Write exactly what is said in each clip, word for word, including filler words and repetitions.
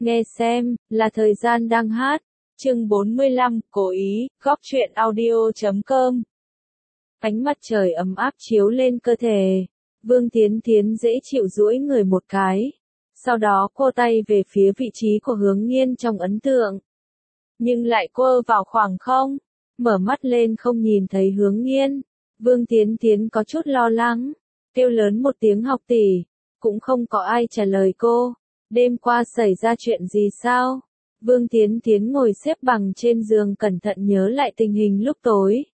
Nghe xem, là thời gian đang hát. Chương bốn mươi lăm, cố ý, góc truyện audio chấm com. Ánh mặt trời ấm áp chiếu lên cơ thể. Vương Thiến Thiến dễ chịu duỗi người một cái. Sau đó cô tay về phía vị trí của Hướng Nghiên trong ấn tượng. Nhưng lại quơ vào khoảng không. Mở mắt lên không nhìn thấy Hướng Nghiên. Vương Thiến Thiến có chút lo lắng. Kêu lớn một tiếng học tỷ. Cũng không có ai trả lời cô. Đêm qua xảy ra chuyện gì sao? Vương Thiến Thiến ngồi xếp bằng trên giường cẩn thận nhớ lại tình hình lúc tối.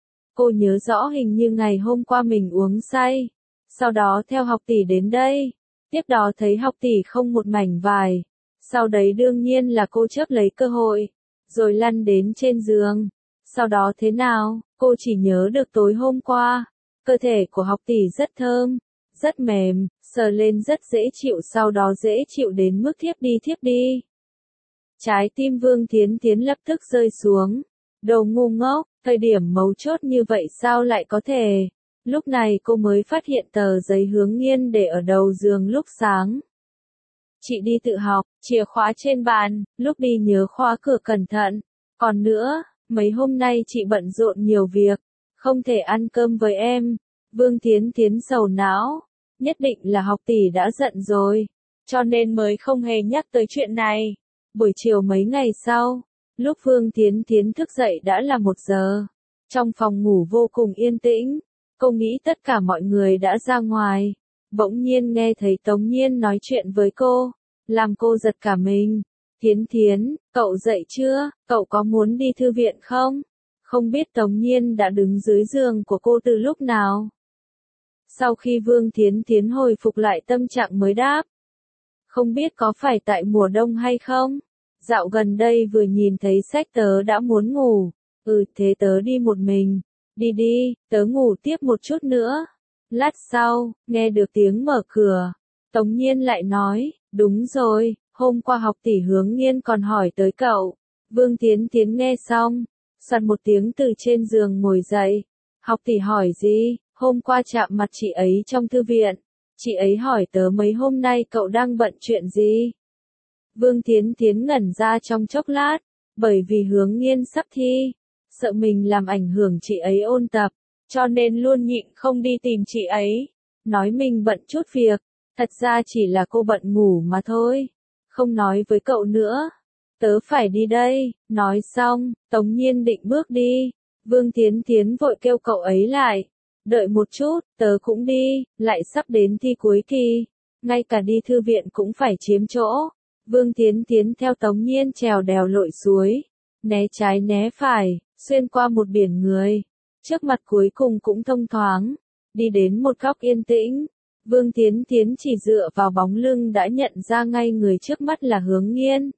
Cô nhớ rõ hình như ngày hôm qua mình uống say. Sau đó theo học tỷ đến đây. Tiếp đó thấy học tỷ không một mảnh vải. Sau đấy đương nhiên là cô chớp lấy cơ hội. Rồi lăn đến trên giường. Sau đó thế nào? Cô chỉ nhớ được tối hôm qua. Cơ thể của học tỷ rất thơm. Rất mềm, sờ lên rất dễ chịu, sau đó dễ chịu đến mức thiếp đi thiếp đi. Trái tim Vương Thiến Thiến lập tức rơi xuống. Đồ ngu ngốc, thời điểm mấu chốt như vậy sao lại có thể? Lúc này cô mới phát hiện tờ giấy Hướng Nghiên để ở đầu giường lúc sáng. Chị đi tự học, chìa khóa trên bàn, lúc đi nhớ khóa cửa cẩn thận. Còn nữa, mấy hôm nay chị bận rộn nhiều việc, không thể ăn cơm với em. Vương Thiến Thiến sầu não. Nhất định là học tỷ đã giận rồi, cho nên mới không hề nhắc tới chuyện này. Buổi chiều mấy ngày sau, lúc Vương Thiến Thiến thức dậy đã là một giờ. Trong phòng ngủ vô cùng yên tĩnh, cô nghĩ tất cả mọi người đã ra ngoài. Bỗng nhiên nghe thấy Tống Nhiên nói chuyện với cô, làm cô giật cả mình. Thiến Thiến, cậu dậy chưa, cậu có muốn đi thư viện không? Không biết Tống Nhiên đã đứng dưới giường của cô từ lúc nào. Sau khi Vương Thiến Thiến hồi phục lại tâm trạng mới đáp. Không biết có phải tại mùa đông hay không? Dạo gần đây vừa nhìn thấy sách tớ đã muốn ngủ. Ừ thế tớ đi một mình. Đi đi, tớ ngủ tiếp một chút nữa. Lát sau, nghe được tiếng mở cửa. Tống Nhiên lại nói, đúng rồi, hôm qua học tỷ Hướng Nghiên còn hỏi tới cậu. Vương Thiến Thiến nghe xong, soạt một tiếng từ trên giường ngồi dậy. Học tỷ hỏi gì? Hôm qua chạm mặt chị ấy trong thư viện, chị ấy hỏi tớ mấy hôm nay cậu đang bận chuyện gì? Vương Thiến Thiến ngẩn ra trong chốc lát, bởi vì Hướng Nghiên sắp thi, sợ mình làm ảnh hưởng chị ấy ôn tập, cho nên luôn nhịn không đi tìm chị ấy, nói mình bận chút việc, thật ra chỉ là cô bận ngủ mà thôi, không nói với cậu nữa, tớ phải đi đây, nói xong, Tống Nhiên định bước đi, Vương Thiến Thiến vội kêu cậu ấy lại. Đợi một chút, tớ cũng đi, lại sắp đến thi cuối kỳ. Ngay cả đi thư viện cũng phải chiếm chỗ. Vương Thiến Thiến theo Tống Nhiên trèo đèo lội suối. Né trái né phải, xuyên qua một biển người. Trước mặt cuối cùng cũng thông thoáng. Đi đến một góc yên tĩnh. Vương Thiến Thiến chỉ dựa vào bóng lưng đã nhận ra ngay người trước mắt là Hướng Nghiên.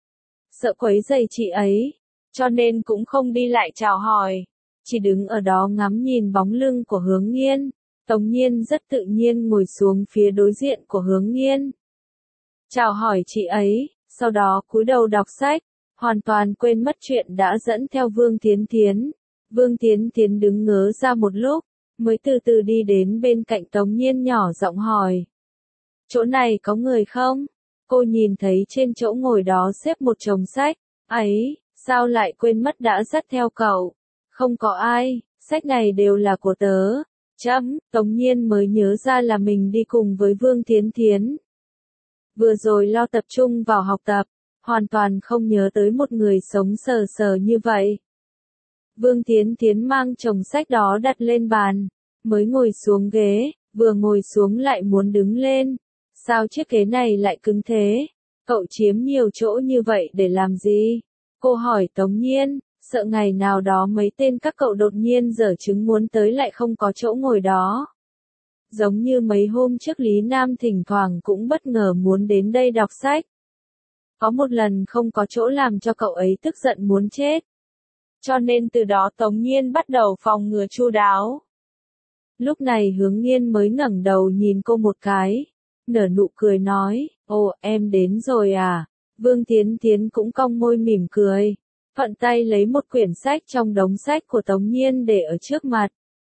Sợ quấy rầy chị ấy, cho nên cũng không đi lại chào hỏi. Chỉ đứng ở đó ngắm nhìn bóng lưng của Hướng Nghiên. Tống Nhiên rất tự nhiên ngồi xuống phía đối diện của Hướng Nghiên. Chào hỏi chị ấy, sau đó cúi đầu đọc sách, hoàn toàn quên mất chuyện đã dẫn theo Vương Thiến Thiến. Vương Thiến Thiến đứng ngớ ra một lúc, mới từ từ đi đến bên cạnh Tống Nhiên nhỏ giọng hỏi. Chỗ này có người không? Cô nhìn thấy trên chỗ ngồi đó xếp một chồng sách. Ấy, sao lại quên mất đã dắt theo cậu? Không có ai, sách này đều là của tớ. Chấm, Tống Nhiên mới nhớ ra là mình đi cùng với Vương Thiến Thiến. Vừa rồi lo tập trung vào học tập, hoàn toàn không nhớ tới một người sống sờ sờ như vậy. Vương Thiến Thiến mang chồng sách đó đặt lên bàn, mới ngồi xuống ghế, vừa ngồi xuống lại muốn đứng lên. Sao chiếc ghế này lại cứng thế? Cậu chiếm nhiều chỗ như vậy để làm gì? Cô hỏi Tống Nhiên. Sợ ngày nào đó mấy tên các cậu đột nhiên giở trứng muốn tới lại không có chỗ ngồi đó. Giống như mấy hôm trước Lý Nam thỉnh thoảng cũng bất ngờ muốn đến đây đọc sách. Có một lần không có chỗ làm cho cậu ấy tức giận muốn chết. Cho nên từ đó Tống Nhiên bắt đầu phòng ngừa chu đáo. Lúc này Hướng Nghiên mới ngẩng đầu nhìn cô một cái, nở nụ cười nói, ồ em đến rồi à, Vương Thiến Thiến cũng cong môi mỉm cười. Thuận tay lấy một quyển sách trong đống sách của Tống Nhiên để ở trước mặt.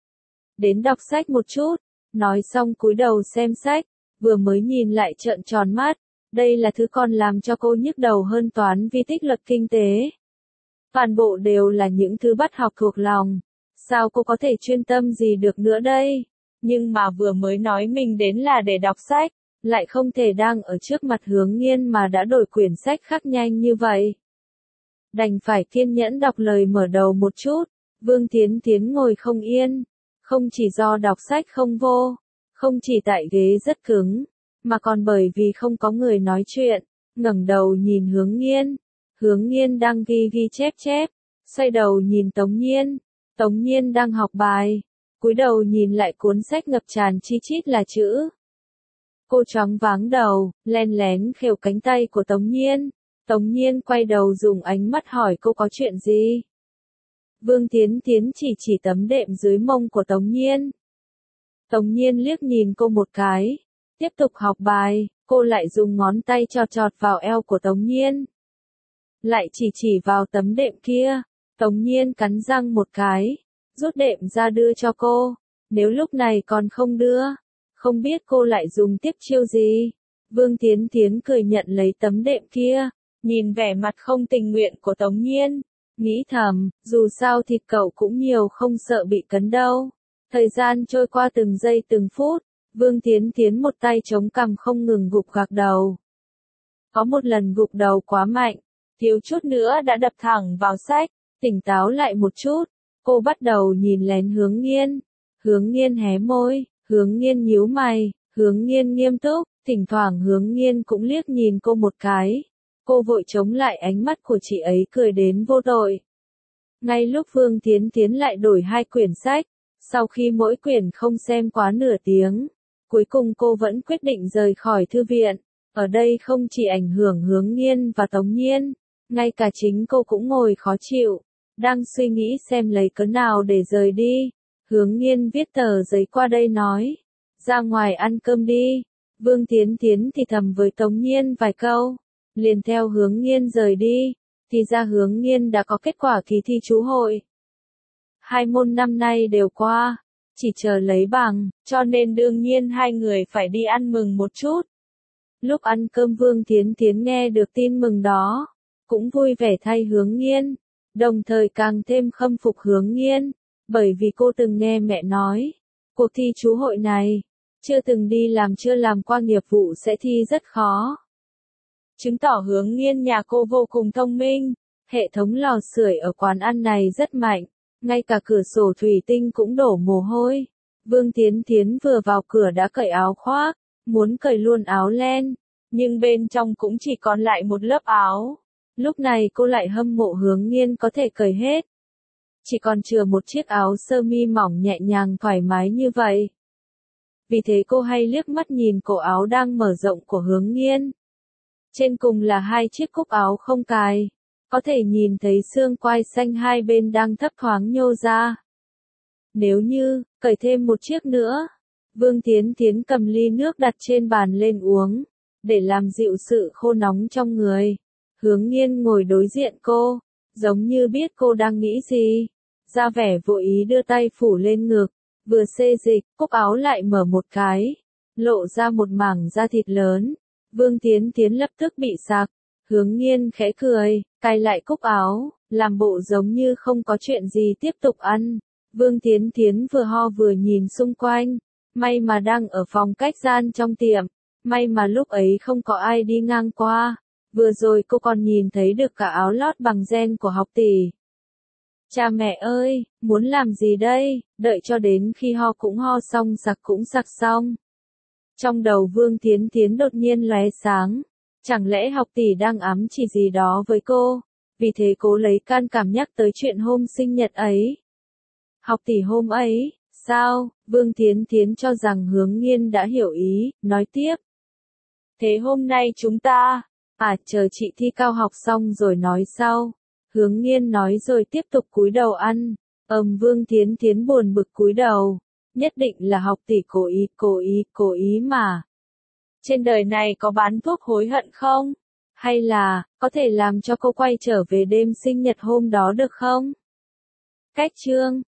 Đến đọc sách một chút, nói xong cúi đầu xem sách, vừa mới nhìn lại trợn tròn mắt, Đây là thứ còn làm cho cô nhức đầu hơn toán vi tích luật kinh tế. Toàn bộ đều là những thứ bắt học thuộc lòng. Sao cô có thể chuyên tâm gì được nữa đây? Nhưng mà vừa mới nói mình đến là để đọc sách, lại không thể đang ở trước mặt Hướng Nghiên mà đã đổi quyển sách khác nhanh như vậy. Đành phải kiên nhẫn đọc lời mở đầu một chút. Vương Tiến Tiến ngồi không yên, không chỉ do đọc sách không vô, không chỉ tại ghế rất cứng, mà còn bởi vì không có người nói chuyện. Ngẩng đầu nhìn Hướng Nghiên, Hướng Nghiên đang ghi ghi chép chép, xoay đầu nhìn Tống Nhiên, Tống Nhiên đang học bài, cúi đầu nhìn lại cuốn sách ngập tràn chi chít là chữ. Cô choáng váng đầu, len lén khều cánh tay của Tống Nhiên. Tống Nhiên quay đầu dùng ánh mắt hỏi cô có chuyện gì. Vương Tiến Tiến chỉ chỉ tấm đệm dưới mông của Tống Nhiên. Tống Nhiên liếc nhìn cô một cái, tiếp tục học bài, cô lại dùng ngón tay chọt chọt vào eo của Tống Nhiên. Lại chỉ chỉ vào tấm đệm kia, Tống Nhiên cắn răng một cái, rút đệm ra đưa cho cô. Nếu lúc này còn không đưa, không biết cô lại dùng tiếp chiêu gì. Vương Tiến Tiến cười nhận lấy tấm đệm kia, nhìn vẻ mặt không tình nguyện của Tống Nhiên, nghĩ thầm, dù sao thì cậu cũng nhiều không sợ bị cấn đâu. Thời gian trôi qua từng giây từng phút, Vương Tiến Tiến một tay chống cằm không ngừng gục gạc đầu. Có một lần gục đầu quá mạnh, thiếu chút nữa đã đập thẳng vào sách. Tỉnh táo lại một chút, cô bắt đầu nhìn lén Hướng Nghiên. Hướng Nghiên hé môi, Hướng Nghiên nhíu mày, Hướng Nghiên nghiêm túc, thỉnh thoảng Hướng Nghiên cũng liếc nhìn cô một cái. Cô vội chống lại ánh mắt của chị ấy cười đến vô tội. Ngay lúc Vương Tiến Tiến lại đổi hai quyển sách, sau khi mỗi quyển không xem quá nửa tiếng, cuối cùng cô vẫn quyết định rời khỏi thư viện. Ở đây không chỉ ảnh hưởng Hướng Nghiên và Tống Nhiên, ngay cả chính cô cũng ngồi khó chịu, đang suy nghĩ xem lấy cớ nào để rời đi. Hướng Nghiên viết tờ giấy qua đây nói, ra ngoài ăn cơm đi. Vương Tiến Tiến thì thầm với Tống Nhiên vài câu, liền theo Hướng Nghiên rời đi. Thì ra Hướng Nghiên đã có kết quả kỳ thi trú hội. Hai môn năm nay đều qua, chỉ chờ lấy bằng, cho nên đương nhiên hai người phải đi ăn mừng một chút. Lúc ăn cơm Vương Tiến Tiến nghe được tin mừng đó, cũng vui vẻ thay Hướng Nghiên, đồng thời càng thêm khâm phục Hướng Nghiên, bởi vì cô từng nghe mẹ nói, cuộc thi trú hội này, chưa từng đi làm chưa làm qua nghiệp vụ sẽ thi rất khó. Chứng tỏ Hướng Nghiên nhà cô vô cùng thông minh, hệ thống lò sưởi ở quán ăn này rất mạnh, ngay cả cửa sổ thủy tinh cũng đổ mồ hôi. Vương Tiến Tiến vừa vào cửa đã cởi áo khoác, muốn cởi luôn áo len, nhưng bên trong cũng chỉ còn lại một lớp áo. Lúc này cô lại hâm mộ Hướng Nghiên có thể cởi hết. Chỉ còn chừa một chiếc áo sơ mi mỏng nhẹ nhàng thoải mái như vậy. Vì thế cô hay liếc mắt nhìn cổ áo đang mở rộng của Hướng Nghiên. Trên cùng là hai chiếc cúc áo không cài, có thể nhìn thấy xương quai xanh hai bên đang thấp thoáng nhô ra. Nếu như, cởi thêm một chiếc nữa, Vương Tiến Tiến cầm ly nước đặt trên bàn lên uống, để làm dịu sự khô nóng trong người. Hướng Nghiên ngồi đối diện cô, giống như biết cô đang nghĩ gì, ra vẻ vô ý đưa tay phủ lên ngực, vừa xê dịch, cúc áo lại mở một cái, lộ ra một mảng da thịt lớn. Vương Tiến Tiến lập tức bị sặc, Hướng Nghiên khẽ cười, cài lại cúc áo, làm bộ giống như không có chuyện gì tiếp tục ăn. Vương Tiến Tiến vừa ho vừa nhìn xung quanh, may mà đang ở phòng cách gian trong tiệm, may mà lúc ấy không có ai đi ngang qua. Vừa rồi cô còn nhìn thấy được cả áo lót bằng ren của học tỷ. Cha mẹ ơi, muốn làm gì đây, đợi cho đến khi ho cũng ho xong sặc cũng sặc xong. Trong đầu Vương Tiến Tiến đột nhiên lóe sáng, chẳng lẽ học tỷ đang ám chỉ gì đó với cô, vì thế cố lấy can cảm nhắc tới chuyện hôm sinh nhật ấy. Học tỷ hôm ấy, sao, Vương Tiến Tiến cho rằng Hướng Nghiên đã hiểu ý, nói tiếp. Thế hôm nay chúng ta, à chờ chị thi cao học xong rồi nói sau. Hướng Nghiên nói rồi tiếp tục cúi đầu ăn, ầm Vương Tiến Tiến buồn bực cúi đầu. Nhất định là học tỷ cố ý, cố ý, cố ý mà. Trên đời này có bán thuốc hối hận không? Hay là, có thể làm cho cô quay trở về đêm sinh nhật hôm đó được không? Cách chương